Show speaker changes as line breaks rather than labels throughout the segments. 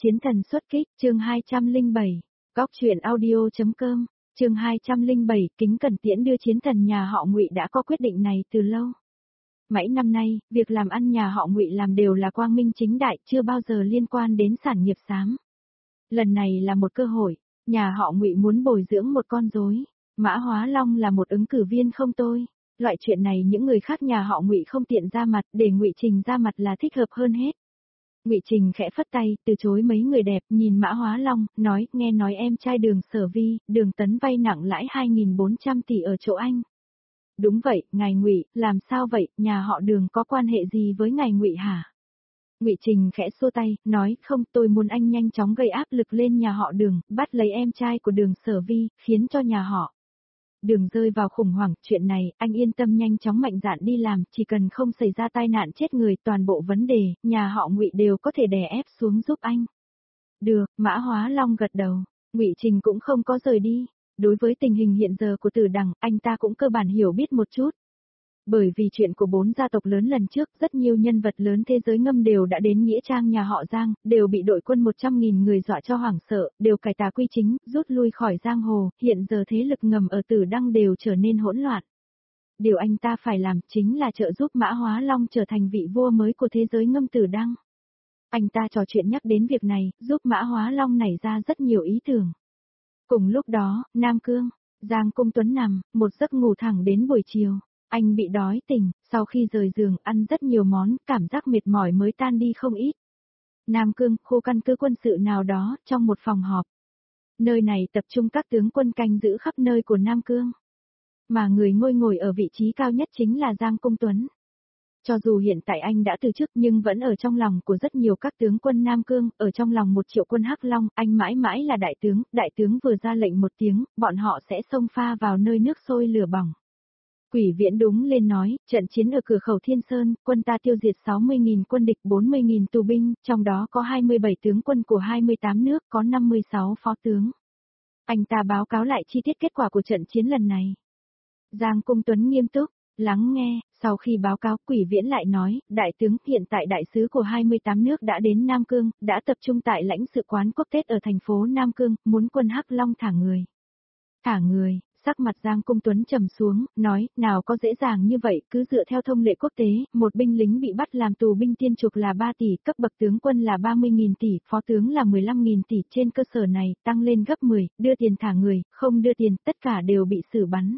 Chiến thần xuất kích, chương 207, Góc truyện audio.com, chương 207, Kính Cẩn Tiễn đưa chiến thần nhà họ Ngụy đã có quyết định này từ lâu. Mấy năm nay, việc làm ăn nhà họ Ngụy làm đều là quang minh chính đại, chưa bao giờ liên quan đến sản nghiệp xám. Lần này là một cơ hội, nhà họ Ngụy muốn bồi dưỡng một con rối, Mã Hóa Long là một ứng cử viên không tôi. Loại chuyện này những người khác nhà họ Ngụy không tiện ra mặt, để Ngụy Trình ra mặt là thích hợp hơn hết. Ngụy Trình khẽ phất tay, từ chối mấy người đẹp, nhìn Mã Hóa Long, nói, nghe nói em trai Đường Sở Vi, Đường Tấn vay nặng lãi 2.400 tỷ ở chỗ anh. Đúng vậy, ngài Ngụy, làm sao vậy, nhà họ Đường có quan hệ gì với ngài Ngụy hả? Ngụy Trình khẽ xua tay, nói, không, tôi muốn anh nhanh chóng gây áp lực lên nhà họ Đường, bắt lấy em trai của Đường Sở Vi, khiến cho nhà họ Đường rơi vào khủng hoảng, chuyện này, anh yên tâm nhanh chóng mạnh dạn đi làm, chỉ cần không xảy ra tai nạn chết người, toàn bộ vấn đề, nhà họ Ngụy đều có thể đè ép xuống giúp anh. Được, Mã Hóa Long gật đầu, Ngụy Trình cũng không có rời đi. Đối với tình hình hiện giờ của Tử Đằng, anh ta cũng cơ bản hiểu biết một chút. Bởi vì chuyện của 4 gia tộc lớn lần trước, rất nhiều nhân vật lớn thế giới ngầm đều đã đến nghĩa trang nhà họ Giang, đều bị đội quân 100.000 người dọa cho hoảng sợ, đều cải tà quy chính, rút lui khỏi giang hồ, hiện giờ thế lực ngầm ở Tử Đăng đều trở nên hỗn loạn. Điều anh ta phải làm chính là trợ giúp Mã Hóa Long trở thành vị vua mới của thế giới ngầm Tử Đăng. Anh ta trò chuyện nhắc đến việc này, giúp Mã Hóa Long nảy ra rất nhiều ý tưởng. Cùng lúc đó, Nam Cương, Giang Cung Tuấn nằm, một giấc ngủ thẳng đến buổi chiều. Anh bị đói tỉnh, sau khi rời giường ăn rất nhiều món, cảm giác mệt mỏi mới tan đi không ít. Nam Cương, khu căn cứ quân sự nào đó, trong một phòng họp. Nơi này tập trung các tướng quân canh giữ khắp nơi của Nam Cương. Mà người ngồi ở vị trí cao nhất chính là Giang Cung Tuấn. Cho dù hiện tại anh đã từ chức nhưng vẫn ở trong lòng của rất nhiều các tướng quân Nam Cương, ở trong lòng 1 triệu quân Hắc Long, anh mãi mãi là đại tướng vừa ra lệnh một tiếng, bọn họ sẽ xông pha vào nơi nước sôi lửa bỏng. Quỷ Viễn đúng lên nói, trận chiến ở cửa khẩu Thiên Sơn, quân ta tiêu diệt 60.000 quân địch 40.000 tù binh, trong đó có 27 tướng quân của 28 nước, có 56 phó tướng. Anh ta báo cáo lại chi tiết kết quả của trận chiến lần này. Giang Cung Tuấn nghiêm túc, lắng nghe, sau khi báo cáo Quỷ Viễn lại nói, đại tướng hiện tại đại sứ của 28 nước đã đến Nam Cương, đã tập trung tại lãnh sự quán quốc tế ở thành phố Nam Cương, muốn quân Hắc Long thả người. Thả người. Sắc mặt Giang Cung Tuấn trầm xuống, nói, nào có dễ dàng như vậy, cứ dựa theo thông lệ quốc tế, một binh lính bị bắt làm tù binh tiên trục là 3 tỷ, cấp bậc tướng quân là 30.000 tỷ, phó tướng là 15.000 tỷ, trên cơ sở này, tăng lên gấp 10, đưa tiền thả người, không đưa tiền, tất cả đều bị xử bắn.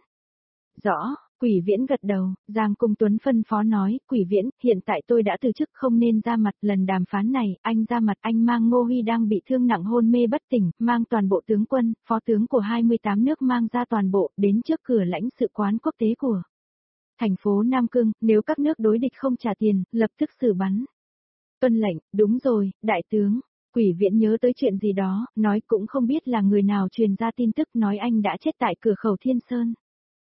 Rõ, Quỷ Viễn gật đầu, Giang Cung Tuấn phân phó nói, Quỷ Viễn, hiện tại tôi đã từ chức không nên ra mặt, lần đàm phán này, anh ra mặt, anh mang Ngô Huy đang bị thương nặng hôn mê bất tỉnh, mang toàn bộ tướng quân, phó tướng của 28 nước mang ra toàn bộ, đến trước cửa lãnh sự quán quốc tế của thành phố Nam Cương, nếu các nước đối địch không trả tiền, lập tức xử bắn. Tuân lệnh, đúng rồi, đại tướng. Quỷ Viễn nhớ tới chuyện gì đó, nói cũng không biết là người nào truyền ra tin tức nói anh đã chết tại cửa khẩu Thiên Sơn.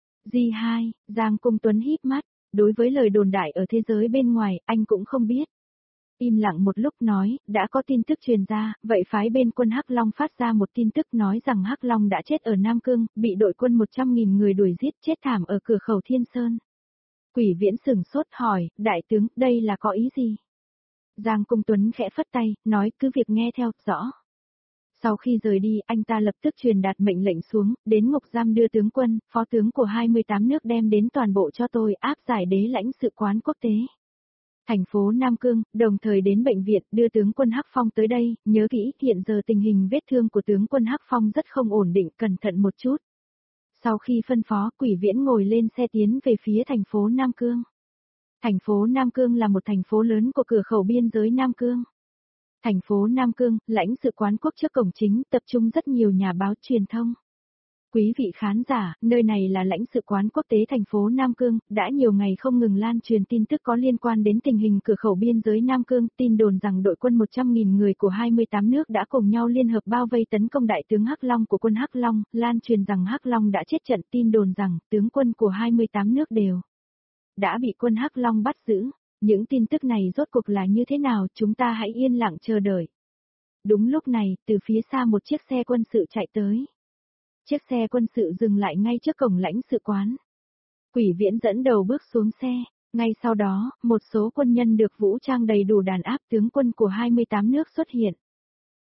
G2, Giang Cung Tuấn híp mắt, đối với lời đồn đại ở thế giới bên ngoài, anh cũng không biết. Im lặng một lúc nói, đã có tin tức truyền ra, vậy phái bên quân Hắc Long phát ra một tin tức nói rằng Hắc Long đã chết ở Nam Cương, bị đội quân 100.000 người đuổi giết chết thảm ở cửa khẩu Thiên Sơn. Quỷ Viễn sửng sốt hỏi, đại tướng, đây là có ý gì? Giang Cung Tuấn khẽ phất tay, nói cứ việc nghe theo, rõ. Sau khi rời đi, anh ta lập tức truyền đạt mệnh lệnh xuống, đến ngục giam đưa tướng quân, phó tướng của 28 nước đem đến toàn bộ cho tôi, áp giải đế lãnh sự quán quốc tế. Thành phố Nam Cương, đồng thời đến bệnh viện, đưa tướng quân Hắc Phong tới đây, nhớ kỹ, hiện giờ tình hình vết thương của tướng quân Hắc Phong rất không ổn định, cẩn thận một chút. Sau khi phân phó, Quỷ Viễn ngồi lên xe tiến về phía thành phố Nam Cương. Thành phố Nam Cương là một thành phố lớn của cửa khẩu biên giới Nam Cương. Thành phố Nam Cương, lãnh sự quán quốc trước cổng chính, tập trung rất nhiều nhà báo truyền thông. Quý vị khán giả, nơi này là lãnh sự quán quốc tế thành phố Nam Cương, đã nhiều ngày không ngừng lan truyền tin tức có liên quan đến tình hình cửa khẩu biên giới Nam Cương, tin đồn rằng đội quân 100.000 người của 28 nước đã cùng nhau liên hợp bao vây tấn công đại tướng Hắc Long của quân Hắc Long, lan truyền rằng Hắc Long đã chết trận, tin đồn rằng tướng quân của 28 nước đều đã bị quân Hắc Long bắt giữ. Những tin tức này rốt cuộc là như thế nào, chúng ta hãy yên lặng chờ đợi. Đúng lúc này, từ phía xa một chiếc xe quân sự chạy tới. Chiếc xe quân sự dừng lại ngay trước cổng lãnh sự quán. Quỷ Viễn dẫn đầu bước xuống xe, ngay sau đó, một số quân nhân được vũ trang đầy đủ đàn áp tướng quân của 28 nước xuất hiện.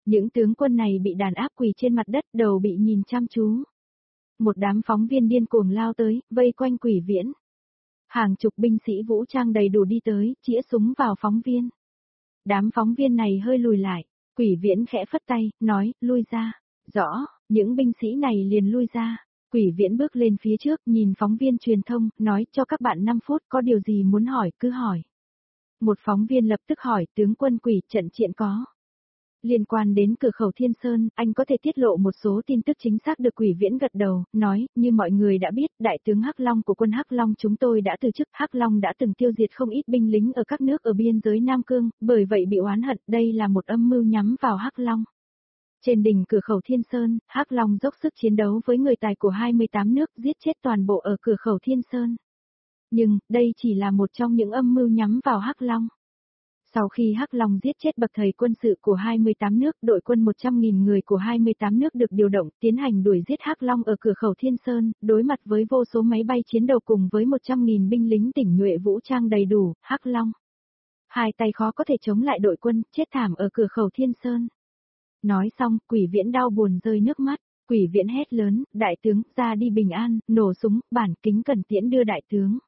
Những tướng quân này bị đàn áp quỳ trên mặt đất, đầu bị nhìn chăm chú. Một đám phóng viên điên cuồng lao tới, vây quanh Quỷ Viễn. Hàng chục binh sĩ vũ trang đầy đủ đi tới, chĩa súng vào phóng viên. Đám phóng viên này hơi lùi lại, Quỷ Viễn khẽ phất tay, nói, lui ra. Rõ, những binh sĩ này liền lui ra. Quỷ Viễn bước lên phía trước, nhìn phóng viên truyền thông, nói, cho các bạn 5 phút, có điều gì muốn hỏi, cứ hỏi. Một phóng viên lập tức hỏi, tướng quân Quỷ, trận chiến có. Liên quan đến cửa khẩu Thiên Sơn, anh có thể tiết lộ một số tin tức chính xác được. Quỷ Viễn gật đầu, nói, như mọi người đã biết, đại tướng Hắc Long của quân Hắc Long chúng tôi đã từ chức. Hắc Long đã từng tiêu diệt không ít binh lính ở các nước ở biên giới Nam Cương, bởi vậy bị oán hận, đây là một âm mưu nhắm vào Hắc Long. Trên đỉnh cửa khẩu Thiên Sơn, Hắc Long dốc sức chiến đấu với người tài của 28 nước, giết chết toàn bộ ở cửa khẩu Thiên Sơn. Nhưng, đây chỉ là một trong những âm mưu nhắm vào Hắc Long. Sau khi Hắc Long giết chết bậc thầy quân sự của 28 nước, đội quân 100.000 người của 28 nước được điều động, tiến hành đuổi giết Hắc Long ở cửa khẩu Thiên Sơn, đối mặt với vô số máy bay chiến đấu cùng với 100.000 binh lính tinh nhuệ vũ trang đầy đủ, Hắc Long. Hai tay khó có thể chống lại đội quân, chết thảm ở cửa khẩu Thiên Sơn. Nói xong, Quỷ Viễn đau buồn rơi nước mắt, Quỷ Viễn hét lớn, đại tướng, ra đi bình an, nổ súng, bản kính cẩn tiễn đưa đại tướng.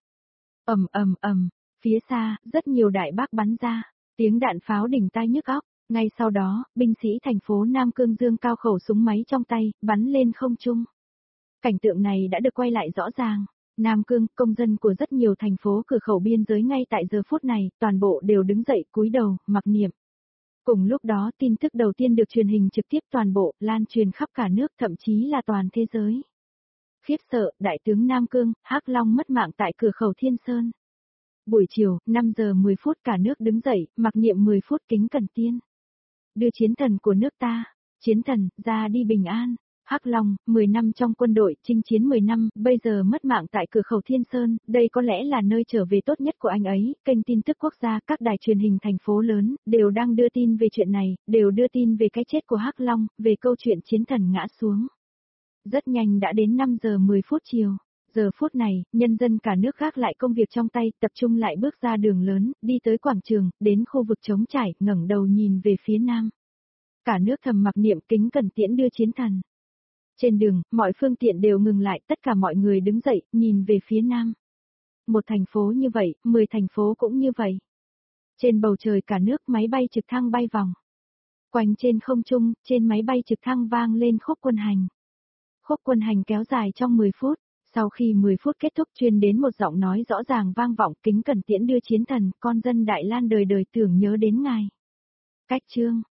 Ầm, phía xa, rất nhiều đại bác bắn ra. Tiếng đạn pháo đỉnh tai nhức óc, ngay sau đó, binh sĩ thành phố Nam Cương dương cao khẩu súng máy trong tay, bắn lên không trung. Cảnh tượng này đã được quay lại rõ ràng. Nam Cương, công dân của rất nhiều thành phố cửa khẩu biên giới ngay tại giờ phút này, toàn bộ đều đứng dậy cúi đầu, mặc niệm. Cùng lúc đó, tin tức đầu tiên được truyền hình trực tiếp toàn bộ, lan truyền khắp cả nước, thậm chí là toàn thế giới. Khiếp sợ, đại tướng Nam Cương, Hắc Long mất mạng tại cửa khẩu Thiên Sơn. Buổi chiều, 5 giờ 10 phút cả nước đứng dậy, mặc niệm 10 phút kính cẩn tiên. Đưa chiến thần của nước ta, chiến thần, ra đi bình an. Hắc Long, 10 năm trong quân đội, chinh chiến 10 năm, bây giờ mất mạng tại cửa khẩu Thiên Sơn, đây có lẽ là nơi trở về tốt nhất của anh ấy. Kênh tin tức quốc gia, các đài truyền hình thành phố lớn, đều đang đưa tin về chuyện này, đều đưa tin về cái chết của Hắc Long, về câu chuyện chiến thần ngã xuống. Rất nhanh đã đến 5 giờ 10 phút chiều. Giờ phút này, nhân dân cả nước gác lại công việc trong tay, tập trung lại bước ra đường lớn, đi tới quảng trường, đến khu vực trống trải, ngẩng đầu nhìn về phía nam. Cả nước thầm mặc niệm kính cẩn tiễn đưa chiến thần. Trên đường, mọi phương tiện đều ngừng lại, tất cả mọi người đứng dậy, nhìn về phía nam. Một thành phố như vậy, 10 thành phố cũng như vậy. Trên bầu trời cả nước máy bay trực thăng bay vòng. Quanh trên không trung, trên máy bay trực thăng vang lên khúc quân hành. Khúc quân hành kéo dài trong 10 phút. Sau khi 10 phút kết thúc truyền đến một giọng nói rõ ràng vang vọng kính cẩn tiễn đưa chiến thần, con dân Đại Lan đời đời tưởng nhớ đến ngài. Cách chương